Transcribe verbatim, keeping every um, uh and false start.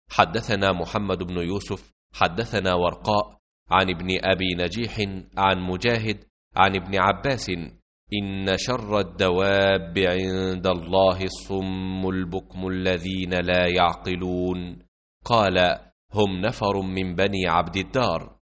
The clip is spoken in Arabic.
حدثنا محمد بن يوسف حدثنا ورقاء عن ابن أبي نجيح عن مجاهد عن ابن عباس: إن شر الدواب عند الله الصم البكم الذين لا يعقلون. قال: هم نفر من بني عبد الدار.